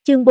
Chương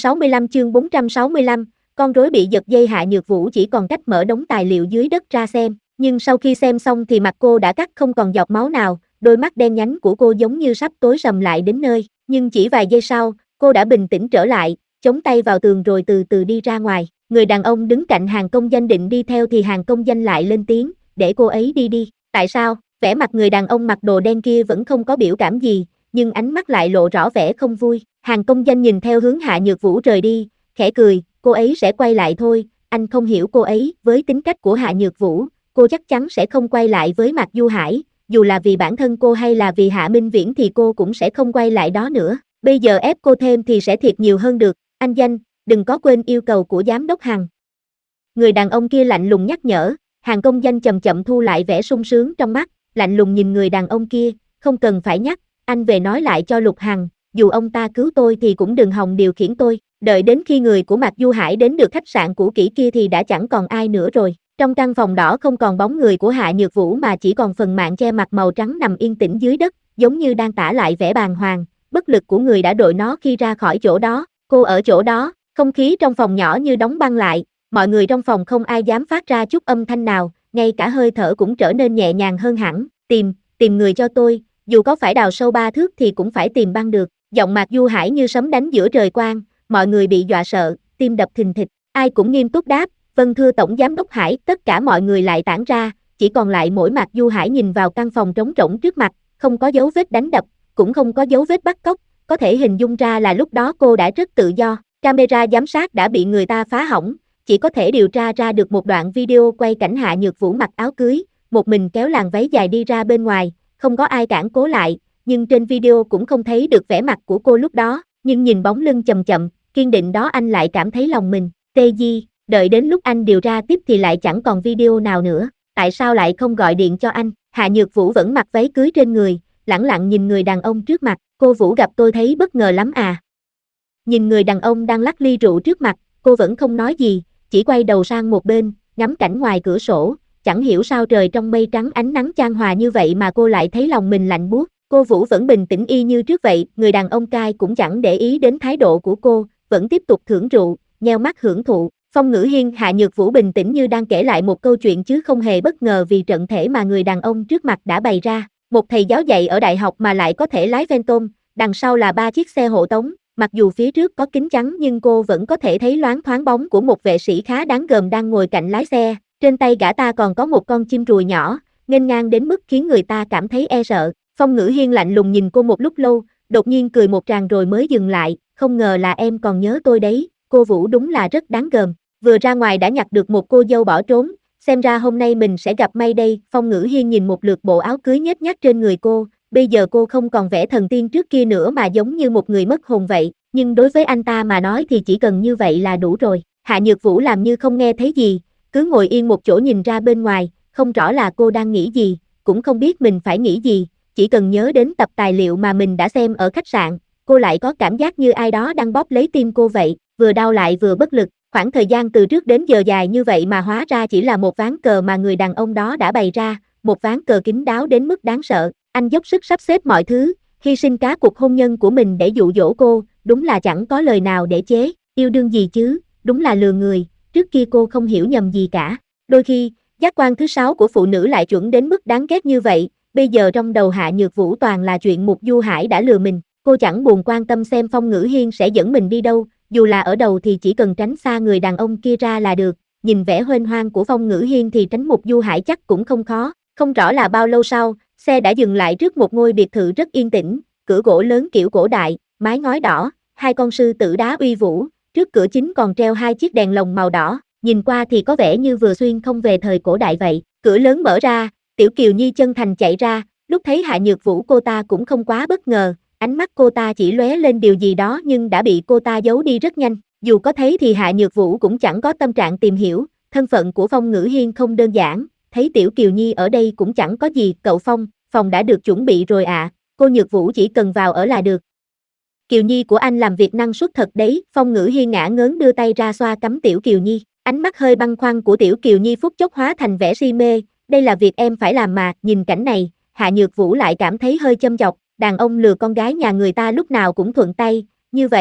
465, con rối bị giật dây. Hạ Nhược Vũ chỉ còn cách mở đống tài liệu dưới đất ra xem, nhưng sau khi xem xong thì mặt cô đã cắt không còn giọt máu nào, đôi mắt đen nhánh của cô giống như sắp tối sầm lại đến nơi, nhưng chỉ vài giây sau, cô đã bình tĩnh trở lại, chống tay vào tường rồi từ từ đi ra ngoài. Người đàn ông đứng cạnh Hàn Công Danh định đi theo thì Hàn Công Danh lại lên tiếng, để cô ấy đi đi. Tại sao? Vẻ mặt người đàn ông mặc đồ đen kia vẫn không có biểu cảm gì, nhưng ánh mắt lại lộ rõ vẻ không vui. Hàn Công Danh nhìn theo hướng Hạ Nhược Vũ rời đi, khẽ cười, cô ấy sẽ quay lại thôi, anh không hiểu cô ấy, với tính cách của Hạ Nhược Vũ, cô chắc chắn sẽ không quay lại với Mạc Du Hải, dù là vì bản thân cô hay là vì Hạ Minh Viễn thì cô cũng sẽ không quay lại đó nữa, bây giờ ép cô thêm thì sẽ thiệt nhiều hơn được, anh Danh, đừng có quên yêu cầu của giám đốc Hàn. Người đàn ông kia lạnh lùng nhắc nhở, Hàn Công Danh chậm chậm thu lại vẻ sung sướng trong mắt, lạnh lùng nhìn người đàn ông kia, không cần phải nhắc, anh về nói lại cho Lục Hằng, dù ông ta cứu tôi thì cũng đừng hòng điều khiển tôi. Đợi đến khi người của Mạc Du Hải đến được khách sạn cũ kỹ kia thì đã chẳng còn ai nữa rồi. Trong căn phòng đỏ không còn bóng người của Hạ Nhược Vũ mà chỉ còn phần mạng che mặt màu trắng nằm yên tĩnh dưới đất, giống như đang tả lại vẻ bàng hoàng, bất lực của người đã đội nó khi ra khỏi chỗ đó. Cô ở chỗ đó, không khí trong phòng nhỏ như đóng băng lại, mọi người trong phòng không ai dám phát ra chút âm thanh nào, ngay cả hơi thở cũng trở nên nhẹ nhàng hơn hẳn. Tìm người cho tôi, dù có phải đào sâu 3 thước thì cũng phải tìm băng được. Giọng Mạc Du Hải như sấm đánh giữa trời quang, mọi người bị dọa sợ, tim đập thình thịch, ai cũng nghiêm túc đáp, vâng thưa tổng giám đốc Hải. Tất cả mọi người lại tản ra, chỉ còn lại mỗi Mạc Du Hải nhìn vào căn phòng trống rỗng trước mặt, không có dấu vết đánh đập, cũng không có dấu vết bắt cóc, có thể hình dung ra là lúc đó cô đã rất tự do. Camera giám sát đã bị người ta phá hỏng, chỉ có thể điều tra ra được một đoạn video quay cảnh Hạ Nhược Vũ mặc áo cưới, một mình kéo làn váy dài đi ra bên ngoài, không có ai cản cố lại, nhưng trên video cũng không thấy được vẻ mặt của cô lúc đó, nhưng nhìn bóng lưng chậm chậm, kiên định đó anh lại cảm thấy lòng mình tê di. Đợi đến lúc anh điều tra tiếp thì lại chẳng còn video nào nữa, tại sao lại không gọi điện cho anh? Hạ Nhược Vũ vẫn mặc váy cưới trên người, lẳng lặng nhìn người đàn ông trước mặt, cô Vũ gặp tôi thấy bất ngờ lắm à? Nhìn người đàn ông đang lắc ly rượu trước mặt, cô vẫn không nói gì, chỉ quay đầu sang một bên, ngắm cảnh ngoài cửa sổ, chẳng hiểu sao trời trong mây trắng ánh nắng chan hòa như vậy mà cô lại thấy lòng mình lạnh buốt. Cô Vũ vẫn bình tĩnh y như trước vậy, người đàn ông cai cũng chẳng để ý đến thái độ của cô, vẫn tiếp tục thưởng rượu, nheo mắt hưởng thụ. Phong Ngữ Hiên. Hạ Nhược Vũ bình tĩnh như đang kể lại một câu chuyện chứ không hề bất ngờ vì trận thể mà người đàn ông trước mặt đã bày ra. Một thầy giáo dạy ở đại học mà lại có thể lái Phantom, đằng sau là 3 chiếc xe hộ tống, mặc dù phía trước có kính chắn nhưng cô vẫn có thể thấy loáng thoáng bóng của một vệ sĩ khá đáng gờm đang ngồi cạnh lái xe, trên tay gã ta còn có một con chim ruồi nhỏ, nghênh ngang đến mức khiến người ta cảm thấy e sợ. Phong Ngữ Hiên lạnh lùng nhìn cô một lúc lâu, đột nhiên cười một tràng rồi mới dừng lại, không ngờ là em còn nhớ tôi đấy, cô Vũ đúng là rất đáng gờm, vừa ra ngoài đã nhặt được một cô dâu bỏ trốn, xem ra hôm nay mình sẽ gặp may đây. Phong Ngữ Hiên nhìn một lượt bộ áo cưới nhếch nhác trên người cô, bây giờ cô không còn vẻ thần tiên trước kia nữa mà giống như một người mất hồn vậy, nhưng đối với anh ta mà nói thì chỉ cần như vậy là đủ rồi. Hạ Nhược Vũ làm như không nghe thấy gì, cứ ngồi yên một chỗ nhìn ra bên ngoài, không rõ là cô đang nghĩ gì, cũng không biết mình phải nghĩ gì, chỉ cần nhớ đến tập tài liệu mà mình đã xem ở khách sạn, cô lại có cảm giác như ai đó đang bóp lấy tim cô vậy, vừa đau lại vừa bất lực. Khoảng thời gian từ trước đến giờ dài như vậy mà hóa ra chỉ là một ván cờ mà người đàn ông đó đã bày ra, một ván cờ kín đáo đến mức đáng sợ. Anh dốc sức sắp xếp mọi thứ, hy sinh cả cuộc hôn nhân của mình để dụ dỗ cô, đúng là chẳng có lời nào để chế, yêu đương gì chứ, đúng là lừa người, trước kia cô không hiểu nhầm gì cả. Đôi khi, giác quan thứ 6 của phụ nữ lại chuẩn đến mức đáng ghét như vậy, bây giờ trong đầu Hạ Nhược Vũ toàn là chuyện Mục Du Hải đã lừa mình, cô chẳng buồn quan tâm xem Phong Ngữ Hiên sẽ dẫn mình đi đâu, dù là ở đầu thì chỉ cần tránh xa người đàn ông kia ra là được, nhìn vẻ huênh hoang của Phong Ngữ Hiên thì tránh Mục Du Hải chắc cũng không khó. Không rõ là bao lâu sau, xe đã dừng lại trước một ngôi biệt thự rất yên tĩnh, cửa gỗ lớn kiểu cổ đại, mái ngói đỏ, 2 con sư tử đá uy vũ, trước cửa chính còn treo 2 chiếc đèn lồng màu đỏ, nhìn qua thì có vẻ như vừa xuyên không về thời cổ đại vậy. Cửa lớn mở ra, Tiểu Kiều Nhi chân thành chạy ra, lúc thấy Hạ Nhược Vũ cô ta cũng không quá bất ngờ, ánh mắt cô ta chỉ lóe lên điều gì đó nhưng đã bị cô ta giấu đi rất nhanh, dù có thấy thì Hạ Nhược Vũ cũng chẳng có tâm trạng tìm hiểu, thân phận của Phong Ngữ Hiên không đơn giản, thấy Tiểu Kiều Nhi ở đây cũng chẳng có gì. Cậu Phong, phòng đã được chuẩn bị rồi ạ, cô Nhược Vũ chỉ cần vào ở là được. Kiều Nhi của anh làm việc năng suất thật đấy. Phong Ngữ Hiên ngả ngớn đưa tay ra xoa cắm Tiểu Kiều Nhi, ánh mắt hơi băn khoăn của Tiểu Kiều Nhi phút chốc hóa thành vẻ si mê, đây là việc em phải làm mà. Nhìn cảnh này, Hạ Nhược Vũ lại cảm thấy hơi châm chọc, đàn ông lừa con gái nhà người ta lúc nào cũng thuận tay, như vậy,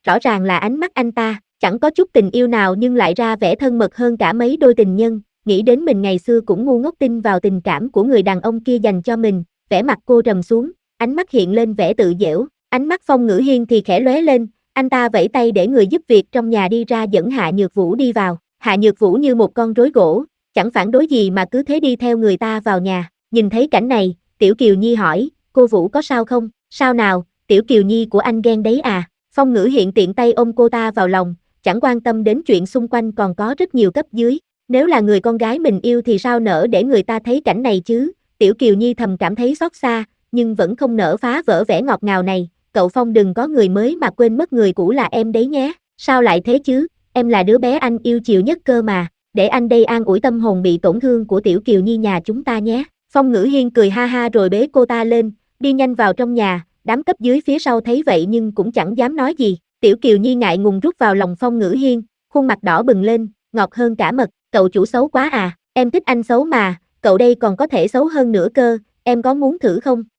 rõ ràng là ánh mắt anh ta, chẳng có chút tình yêu nào nhưng lại ra vẻ thân mật hơn cả mấy đôi tình nhân, nghĩ đến mình ngày xưa cũng ngu ngốc tin vào tình cảm của người đàn ông kia dành cho mình, vẻ mặt cô trầm xuống, ánh mắt hiện lên vẻ tự giễu, ánh mắt Phong Ngữ Hiên thì khẽ lóe lên, anh ta vẫy tay để người giúp việc trong nhà đi ra dẫn Hạ Nhược Vũ đi vào, Hạ Nhược Vũ như một con rối gỗ, chẳng phản đối gì mà cứ thế đi theo người ta vào nhà, nhìn thấy cảnh này, Tiểu Kiều Nhi hỏi, cô Vũ có sao không, sao nào, Tiểu Kiều Nhi của anh ghen đấy à, Phong Ngữ Hiện tiện tay ôm cô ta vào lòng, chẳng quan tâm đến chuyện xung quanh còn có rất nhiều cấp dưới, nếu là người con gái mình yêu thì sao nỡ để người ta thấy cảnh này chứ, Tiểu Kiều Nhi thầm cảm thấy xót xa, nhưng vẫn không nỡ phá vỡ vẻ ngọt ngào này, cậu Phong đừng có người mới mà quên mất người cũ là em đấy nhé, sao lại thế chứ, em là đứa bé anh yêu chiều nhất cơ mà, để anh đây an ủi tâm hồn bị tổn thương của Tiểu Kiều Nhi nhà chúng ta nhé, Phong Ngữ Hiên cười ha ha rồi bế cô ta lên, đi nhanh vào trong nhà, đám cấp dưới phía sau thấy vậy nhưng cũng chẳng dám nói gì, Tiểu Kiều Nhi ngại ngùng rút vào lòng Phong Ngữ Hiên, khuôn mặt đỏ bừng lên, ngọt hơn cả mật, cậu chủ xấu quá à, em thích anh xấu mà, cậu đây còn có thể xấu hơn nữa cơ, em có muốn thử không,